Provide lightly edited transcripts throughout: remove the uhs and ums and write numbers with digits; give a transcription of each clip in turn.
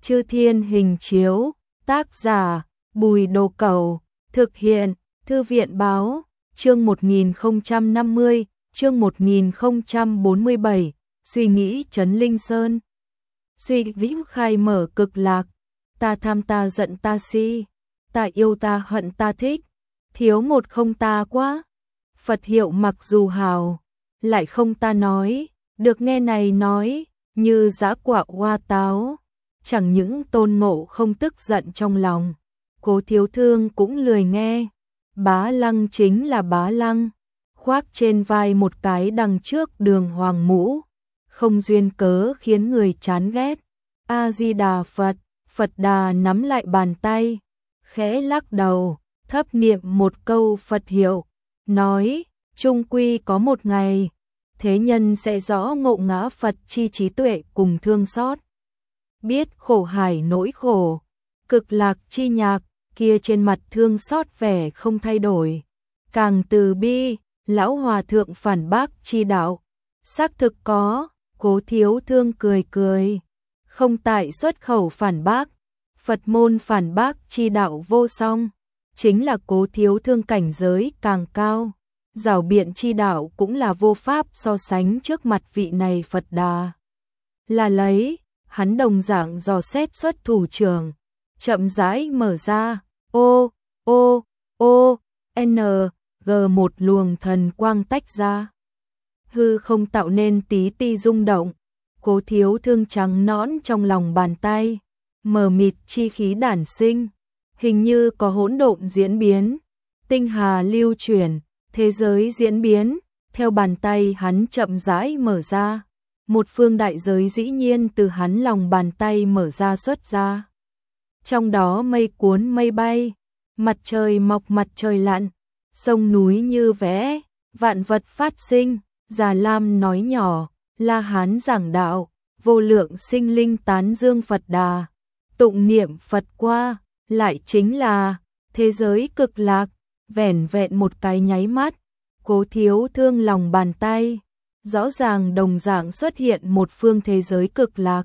Chư Thiên Hình Chiếu, tác giả Bùi Đồ Cẩu, thực hiện Thư viện Báo, chương 1050, chương 1047, suy nghĩ trấn Linh Sơn. Suy vĩ khai mở cực lạc, ta tham ta giận ta si, ta yêu ta hận ta thích, thiếu một không ta quá. Phật hiệu mặc dù hào, lại không ta nói, được nghe này nói, như giã quả hoa táo. Chẳng những Tôn Ngộ không tức giận trong lòng, Cố Thiếu Thương cũng lười nghe. Bá Lăng chính là Bá Lăng, khoác trên vai một cái đằng trước đường hoàng mũ, không duyên cớ khiến người chán ghét. A-di-đà Phật, Phật Đà nắm lại bàn tay, khẽ lắc đầu, thấp niệm một câu Phật hiệu, nói, chung quy có một ngày, thế nhân sẽ rõ ngộ ngã Phật chi trí tuệ cùng thương xót. Biết khổ hải nỗi khổ, cực lạc chi nhạc, kia trên mặt thương xót vẻ không thay đổi. Càng từ bi, lão hòa thượng phản bác chi đạo, xác thực có. Cố Thiếu Thương cười cười, không tại xuất khẩu phản bác, Phật môn phản bác chi đạo vô song, chính là Cố Thiếu Thương cảnh giới càng cao, giảo biện chi đạo cũng là vô pháp so sánh trước mặt vị này Phật Đà. Là lấy, hắn đồng dạng dò xét xuất thủ trưởng, chậm rãi mở ra, G một luồng thần quang tách ra. Hư không tạo nên tí ti rung động, Cố Thiếu Thương trắng nõn trong lòng bàn tay, mờ mịt chi khí đản sinh, hình như có hỗn độn diễn biến, tinh hà lưu chuyển, thế giới diễn biến, theo bàn tay hắn chậm rãi mở ra. Một phương đại giới dĩ nhiên từ hắn lòng bàn tay mở ra xuất ra. Trong đó mây cuốn mây bay, mặt trời mọc mặt trời lặn, sông núi như vẽ, vạn vật phát sinh, Già Lam nói nhỏ, La Hán giảng đạo, vô lượng sinh linh tán dương Phật Đà, tụng niệm Phật qua, lại chính là thế giới cực lạc, vẻn vẹn một cái nháy mắt, Cố Thiếu Thương lòng bàn tay, rõ ràng đồng dạng xuất hiện một phương thế giới cực lạc.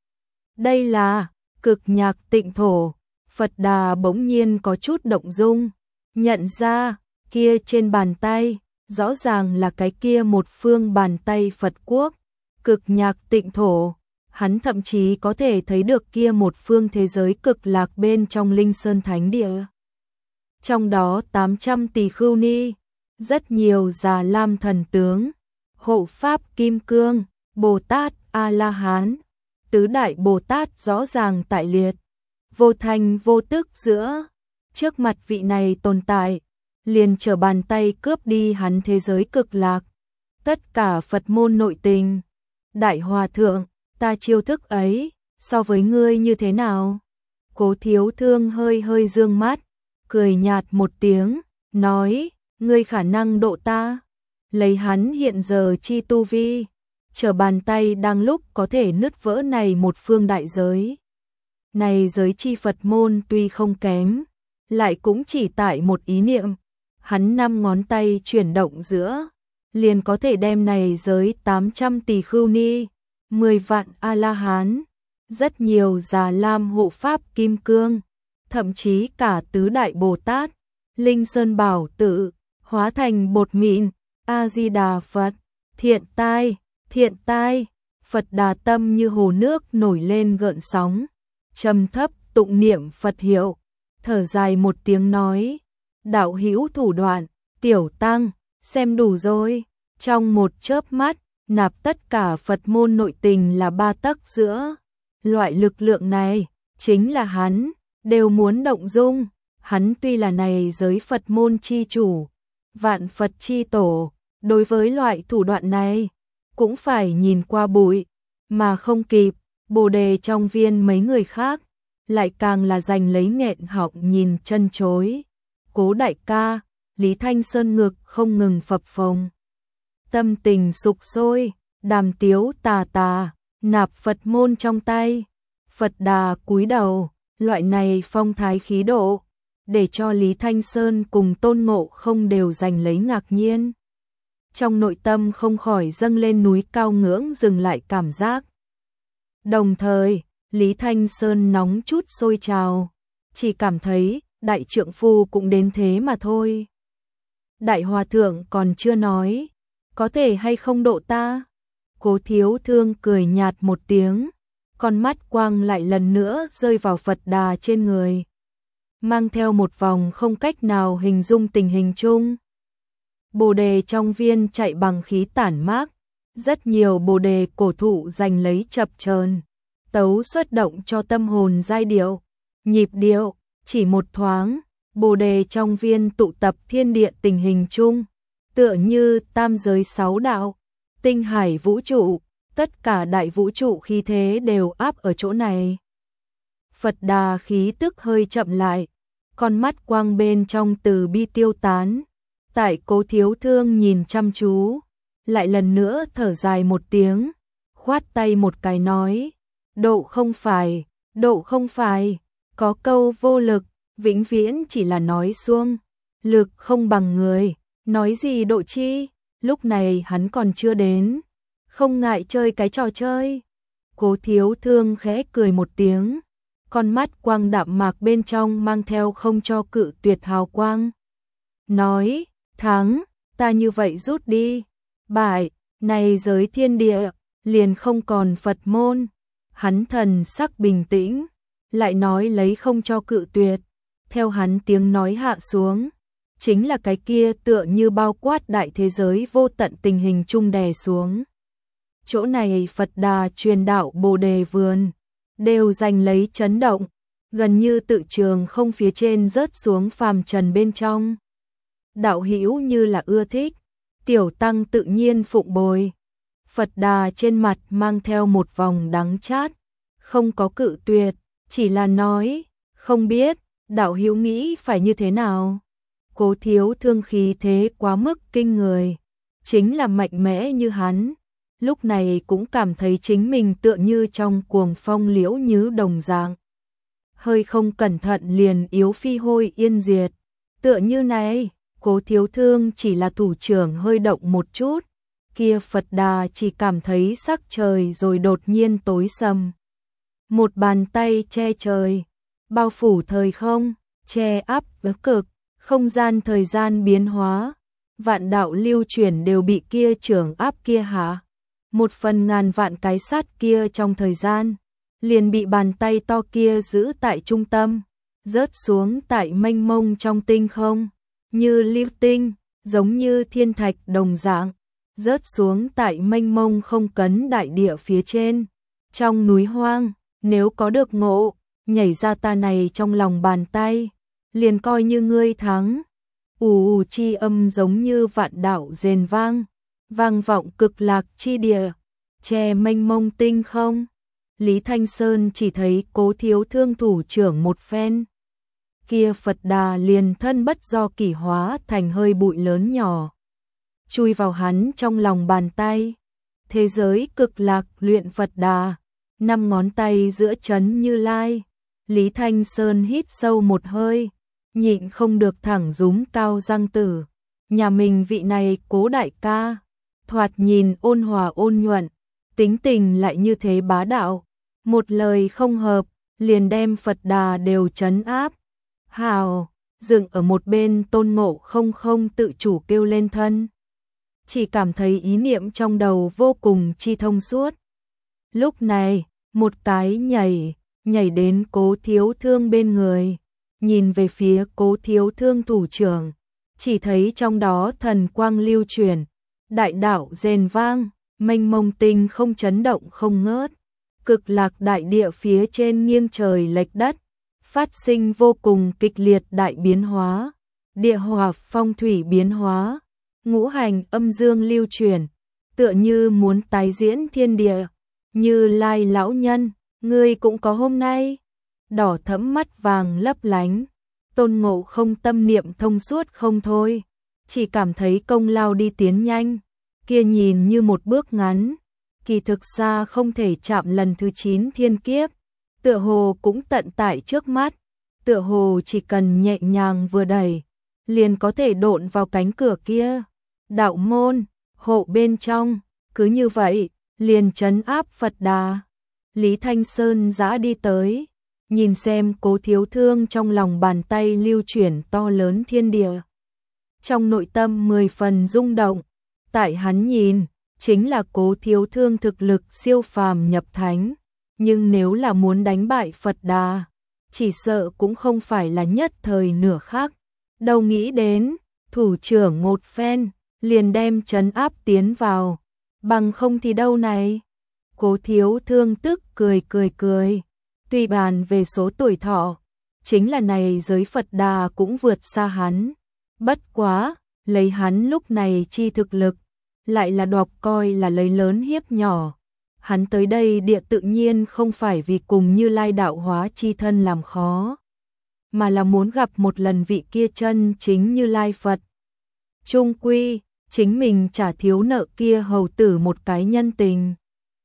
Đây là cực nhạc tịnh thổ. Phật Đà bỗng nhiên có chút động dung, nhận ra kia trên bàn tay, rõ ràng là cái kia một phương bàn tay Phật quốc, cực nhạc tịnh thổ. Hắn thậm chí có thể thấy được kia một phương thế giới cực lạc bên trong Linh Sơn Thánh Địa. Trong đó 800 tỷ khưu ni, rất nhiều Già Lam thần tướng, hộ pháp Kim Cương, Bồ Tát, A-la-hán, tứ đại Bồ Tát rõ ràng tại liệt, vô thành vô tức giữa, trước mặt vị này tồn tại, liền trở bàn tay cướp đi hắn thế giới cực lạc. Tất cả Phật môn nội tình, Đại Hòa Thượng, ta chiêu thức ấy, so với ngươi như thế nào? Cố Thiếu Thương hơi hơi dương mắt, cười nhạt một tiếng, nói, ngươi khả năng độ ta. Lấy hắn hiện giờ chi tu vi, trở bàn tay đang lúc có thể nứt vỡ này một phương đại giới. Này giới chi Phật môn tuy không kém, lại cũng chỉ tại một ý niệm, hắn 5 ngón tay chuyển động giữa, liền có thể đem này giới 800 tỷ khưu ni, 10 vạn A-la-hán, rất nhiều Già Lam hộ pháp Kim Cương, thậm chí cả tứ đại Bồ Tát, Linh Sơn Bảo Tự, hóa thành bột mịn. A-di-đà Phật, thiện tai, Phật Đà tâm như hồ nước nổi lên gợn sóng, trầm thấp tụng niệm Phật hiệu, thở dài một tiếng nói, đạo hữu thủ đoạn, tiểu tăng, xem đủ rồi. Trong một chớp mắt, nạp tất cả Phật môn nội tình là 3 tấc giữa. Loại lực lượng này, chính là hắn, đều muốn động dung. Hắn tuy là này giới Phật môn chi chủ, vạn Phật chi tổ, đối với loại thủ đoạn này, cũng phải nhìn qua bụi, mà không kịp. Bồ đề trong viên mấy người khác, lại càng là giành lấy nghẹn họng nhìn chân chối. Cố đại ca, Lý Thanh Sơn ngực không ngừng phập phồng. Tâm tình sục sôi, đàm tiếu tà tà, nạp Phật môn trong tay. Phật Đà cúi đầu, loại này phong thái khí độ, để cho Lý Thanh Sơn cùng Tôn Ngộ không đều giành lấy ngạc nhiên. Trong nội tâm không khỏi dâng lên núi cao ngưỡng dừng lại cảm giác. Đồng thời, Lý Thanh Sơn nóng chút sôi trào, chỉ cảm thấy đại trượng phu cũng đến thế mà thôi. Đại hòa thượng còn chưa nói, có thể hay không độ ta? Cố Thiếu Thương cười nhạt một tiếng, con mắt quang lại lần nữa rơi vào Phật Đà trên người, mang theo một vòng không cách nào hình dung tình hình chung. Bồ đề trong viên chạy bằng khí tản mát, rất nhiều bồ đề cổ thụ giành lấy chập chờn, tấu xuất động cho tâm hồn giai điệu, nhịp điệu, chỉ một thoáng, bồ đề trong viên tụ tập thiên địa tình hình chung, tựa như tam giới sáu đạo, tinh hải vũ trụ, tất cả đại vũ trụ khí thế đều áp ở chỗ này. Phật Đà khí tức hơi chậm lại, con mắt quang bên trong từ bi tiêu tán, tại Cố Thiếu Thương nhìn chăm chú, lại lần nữa thở dài một tiếng, khoát tay một cái nói, độ không phải, có câu vô lực, vĩnh viễn chỉ là nói suông, lực không bằng người, nói gì độ chi, lúc này hắn còn chưa đến, không ngại chơi cái trò chơi. Cố Thiếu Thương khẽ cười một tiếng, con mắt quang đạm mạc bên trong mang theo không cho cự tuyệt hào quang. Nói, thắng, ta như vậy rút đi, bại, này giới thiên địa, liền không còn Phật môn. Hắn thần sắc bình tĩnh, lại nói lấy không cho cự tuyệt, theo hắn tiếng nói hạ xuống, chính là cái kia tựa như bao quát đại thế giới vô tận tình hình chung đè xuống. Chỗ này Phật Đà truyền đạo Bồ Đề Vườn, đều giành lấy chấn động, gần như tự trường không phía trên rớt xuống phàm trần bên trong. Đạo hữu như là ưa thích, tiểu tăng tự nhiên phụng bồi. Phật Đà trên mặt mang theo một vòng đắng chát, không có cự tuyệt, chỉ là nói, không biết, đạo hữu nghĩ phải như thế nào. Cố Thiếu Thương khí thế quá mức kinh người, chính là mạnh mẽ như hắn, lúc này cũng cảm thấy chính mình tựa như trong cuồng phong liễu nhứ đồng dạng. Hơi không cẩn thận liền yếu phi hôi yên diệt, tựa như này, Cố Thiếu Thương chỉ là thủ trưởng hơi động một chút, kia Phật Đà chỉ cảm thấy sắc trời rồi đột nhiên tối sầm. Một bàn tay che trời, bao phủ thời không, che áp cực, không gian thời gian biến hóa, vạn đạo lưu chuyển đều bị kia trưởng áp kia hạ. Một phần ngàn vạn cái sát kia trong thời gian, liền bị bàn tay to kia giữ tại trung tâm, rớt xuống tại mênh mông trong tinh không, như lưu tinh, giống như thiên thạch đồng dạng, rớt xuống tại mênh mông không cấn đại địa phía trên. Trong núi hoang, nếu có được ngộ, nhảy ra ta này trong lòng bàn tay, liền coi như ngươi thắng. Ù chi âm giống như vạn đạo rền vang, vang vọng cực lạc chi địa, che mênh mông tinh không. Lý Thanh Sơn chỉ thấy Cố Thiếu Thương thủ trưởng một phen, kia Phật Đà liền thân bất do kỷ hóa thành hơi bụi lớn nhỏ, chui vào hắn trong lòng bàn tay. Thế giới cực lạc luyện Phật Đà, 5 ngón tay giữa chấn Như Lai. Lý Thanh Sơn hít sâu một hơi, nhịn không được thẳng rúm cao răng tử. Nhà mình vị này Cố đại ca, thoạt nhìn ôn hòa ôn nhuận, tính tình lại như thế bá đạo, một lời không hợp, liền đem Phật Đà đều trấn áp. Hào, dựng ở một bên Tôn Ngộ Không không tự chủ kêu lên thân, chỉ cảm thấy ý niệm trong đầu vô cùng chi thông suốt. Lúc này, một cái nhảy đến Cố Thiếu Thương bên người, nhìn về phía Cố Thiếu Thương thủ trưởng, chỉ thấy trong đó thần quang lưu chuyển, đại đạo rền vang, mênh mông tinh không chấn động không ngớt, cực lạc đại địa phía trên nghiêng trời lệch đất, phát sinh vô cùng kịch liệt đại biến hóa, địa hỏa phong thủy biến hóa, ngũ hành âm dương lưu chuyển, tựa như muốn tái diễn thiên địa. Như Lai lão nhân, ngươi cũng có hôm nay. Đỏ thẫm mắt vàng lấp lánh, Tôn Ngộ Không tâm niệm thông suốt không thôi, chỉ cảm thấy công lao đi tiến nhanh, kia nhìn như một bước ngắn, kỳ thực xa không thể chạm lần thứ 9 thiên kiếp, tựa hồ cũng tận tại trước mắt, tựa hồ chỉ cần nhẹ nhàng vừa đẩy, liền có thể độn vào cánh cửa kia. Đạo môn, hộ bên trong, cứ như vậy, liền trấn áp Phật Đà. Lý Thanh Sơn dã đi tới, nhìn xem Cố Thiếu Thương trong lòng bàn tay lưu chuyển to lớn thiên địa. Trong nội tâm 10 phần rung động, tại hắn nhìn, chính là Cố Thiếu Thương thực lực siêu phàm nhập thánh, nhưng nếu là muốn đánh bại Phật Đà, chỉ sợ cũng không phải là nhất thời nửa khắc. Đâu nghĩ đến, thủ trưởng một phen, liền đem trấn áp tiến vào, bằng không thì đâu này. Cố Thiếu Thương tức cười. Tuy bàn về số tuổi thọ, chính là này giới Phật Đà cũng vượt xa hắn. Bất quá, lấy hắn lúc này chi thực lực, lại là đọc coi là lấy lớn hiếp nhỏ. Hắn tới đây địa tự nhiên không phải vì cùng Như Lai đạo hóa chi thân làm khó, mà là muốn gặp một lần vị kia chân chính Như Lai Phật. Chung quy, chính mình trả thiếu nợ kia hầu tử một cái nhân tình.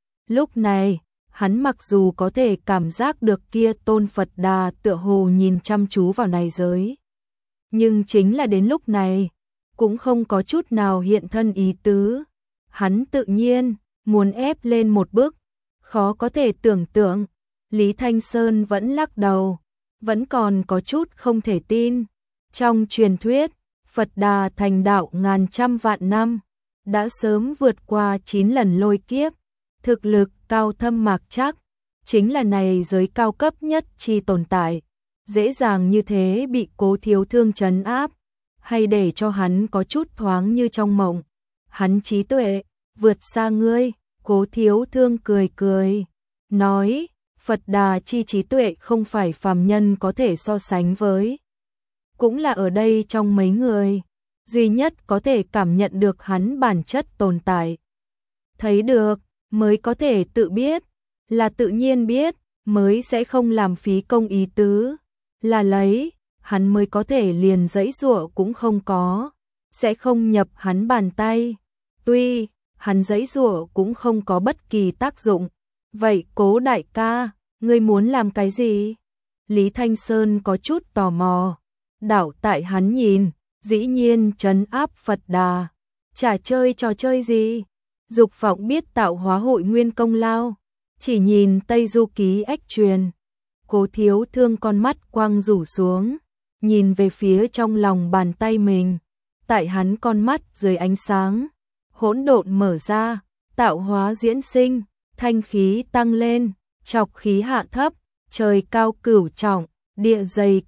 Lúc này, hắn mặc dù có thể cảm giác được kia tôn Phật Đà tựa hồ nhìn chăm chú vào này giới, nhưng chính là đến lúc này, cũng không có chút nào hiện thân ý tứ. Hắn tự nhiên muốn ép lên một bước, khó có thể tưởng tượng. Lý Thanh Sơn vẫn lắc đầu, vẫn còn có chút không thể tin. Trong truyền thuyết, Phật Đà thành đạo ngàn trăm vạn năm, đã sớm vượt qua 9 lần lôi kiếp, thực lực cao thâm mạc chắc, chính là này giới cao cấp nhất chi tồn tại, dễ dàng như thế bị Cố Thiếu Thương trấn áp, hay để cho hắn có chút thoáng như trong mộng. Hắn trí tuệ vượt xa ngươi. Cố Thiếu Thương cười, nói, Phật Đà chi trí tuệ không phải phàm nhân có thể so sánh với. Cũng là ở đây trong mấy người, duy nhất có thể cảm nhận được hắn bản chất tồn tại. Thấy được, mới có thể tự biết, là tự nhiên biết, mới sẽ không làm phí công ý tứ. Là lấy, hắn mới có thể liền dãy giụa cũng không có, sẽ không nhập hắn bàn tay. Tuy hắn dãy giụa cũng không có bất kỳ tác dụng. Vậy Cố đại ca, ngươi muốn làm cái gì? Lý Thanh Sơn có chút tò mò. Đảo tại hắn nhìn, dĩ nhiên trấn áp Phật Đà. Chả chơi trò chơi gì? Dục vọng biết tạo hóa hội nguyên công lao. Chỉ nhìn Tây Du Ký ếch truyền. Cố Thiếu Thương con mắt quang rủ xuống, nhìn về phía trong lòng bàn tay mình. Tại hắn con mắt dưới ánh sáng, hỗn độn mở ra, tạo hóa diễn sinh, thanh khí tăng lên, trọc khí hạ thấp, trời cao cửu trọng, địa dày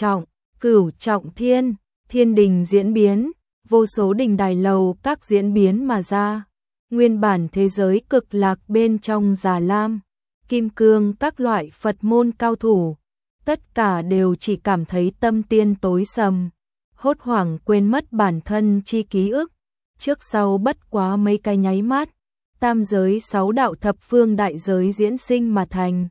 cửu trọng thiên, thiên đình diễn biến, vô số đình đài lầu các diễn biến mà ra. Nguyên bản thế giới cực lạc bên trong Già Lam, Kim Cương các loại Phật môn cao thủ, tất cả đều chỉ cảm thấy tâm tiên tối sầm, hốt hoảng quên mất bản thân chi ký ức. Trước sau bất quá mấy cái nháy mắt, tam giới 6 đạo thập phương đại giới diễn sinh mà thành.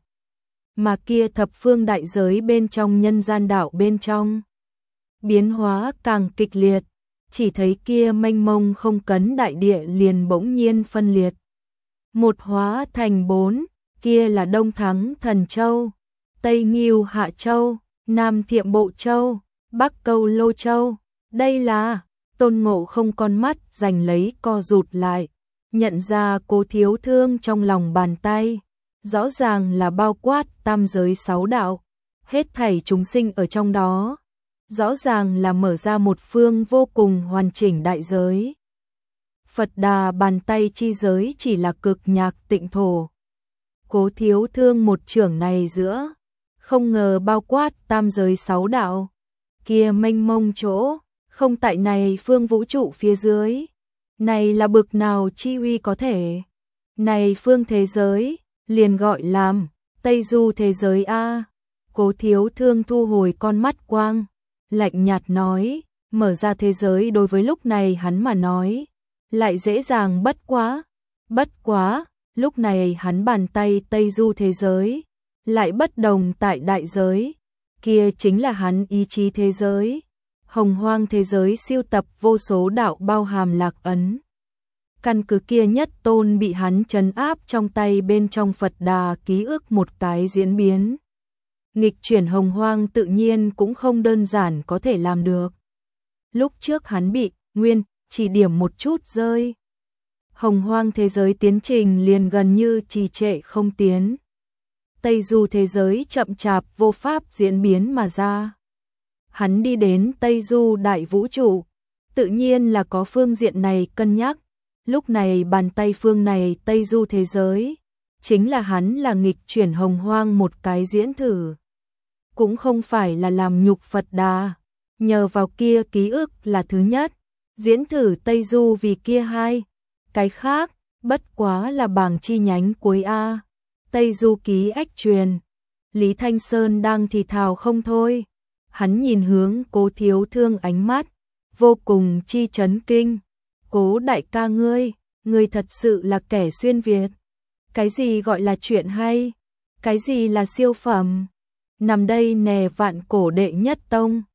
Mà kia thập phương đại giới bên trong nhân gian đạo bên trong, biến hóa càng kịch liệt, chỉ thấy kia mênh mông không cấn đại địa liền bỗng nhiên phân liệt. Một hóa thành 4, kia là Đông Thắng Thần Châu, Tây Nghiêu Hạ Châu, Nam Thiệm Bộ Châu, Bắc Câu Lô Châu. Đây là Tôn Ngộ Không con mắt giành lấy co rụt lại, nhận ra Cố Thiếu Thương trong lòng bàn tay, rõ ràng là bao quát tam giới 6 đạo, hết thảy chúng sinh ở trong đó, rõ ràng là mở ra một phương vô cùng hoàn chỉnh đại giới. Phật Đà bàn tay chi giới chỉ là cực nhạc tịnh thổ. Cố Thiếu Thương một chưởng này giữa, không ngờ bao quát tam giới 6 đạo, kia mênh mông chỗ, không tại này phương vũ trụ phía dưới. Này là bực nào chi uy có thể. Này phương thế giới, liền gọi làm Tây Du thế giới a. Cố Thiếu Thương thu hồi con mắt quang, lạnh nhạt nói, mở ra thế giới đối với lúc này hắn mà nói, lại dễ dàng bất quá. Bất quá, lúc này hắn bàn tay Tây Du thế giới, lại bất đồng tại đại giới, kia chính là hắn ý chí thế giới. Hồng Hoang thế giới siêu tập vô số đạo bao hàm lạc ấn. Căn cứ kia nhất tôn bị hắn trấn áp trong tay bên trong Phật Đà ký ức một cái diễn biến. Nghịch chuyển Hồng Hoang tự nhiên cũng không đơn giản có thể làm được. Lúc trước hắn bị Nguyên chỉ điểm một chút rơi. Hồng Hoang thế giới tiến trình liền gần như trì trệ không tiến. Tây Du thế giới chậm chạp vô pháp diễn biến mà ra. Hắn đi đến Tây Du đại vũ trụ, tự nhiên là có phương diện này cân nhắc. Lúc này bàn tay phương này Tây Du thế giới, chính là hắn là nghịch chuyển hồng hoang một cái diễn thử. Cũng không phải là làm nhục Phật Đà, nhờ vào kia ký ức là thứ nhất, diễn thử Tây Du vì kia hai. Cái khác, bất quá là bảng chi nhánh cuối A. Tây Du ký ách truyền. Lý Thanh Sơn đang thì thào không thôi. Hắn nhìn hướng Cố Thiếu Thương ánh mắt vô cùng chi chấn kinh. Cố đại ca ngươi thật sự là kẻ xuyên Việt. Cái gì gọi là chuyện hay? Cái gì là siêu phẩm? Nằm đây nè vạn cổ đệ nhất tông.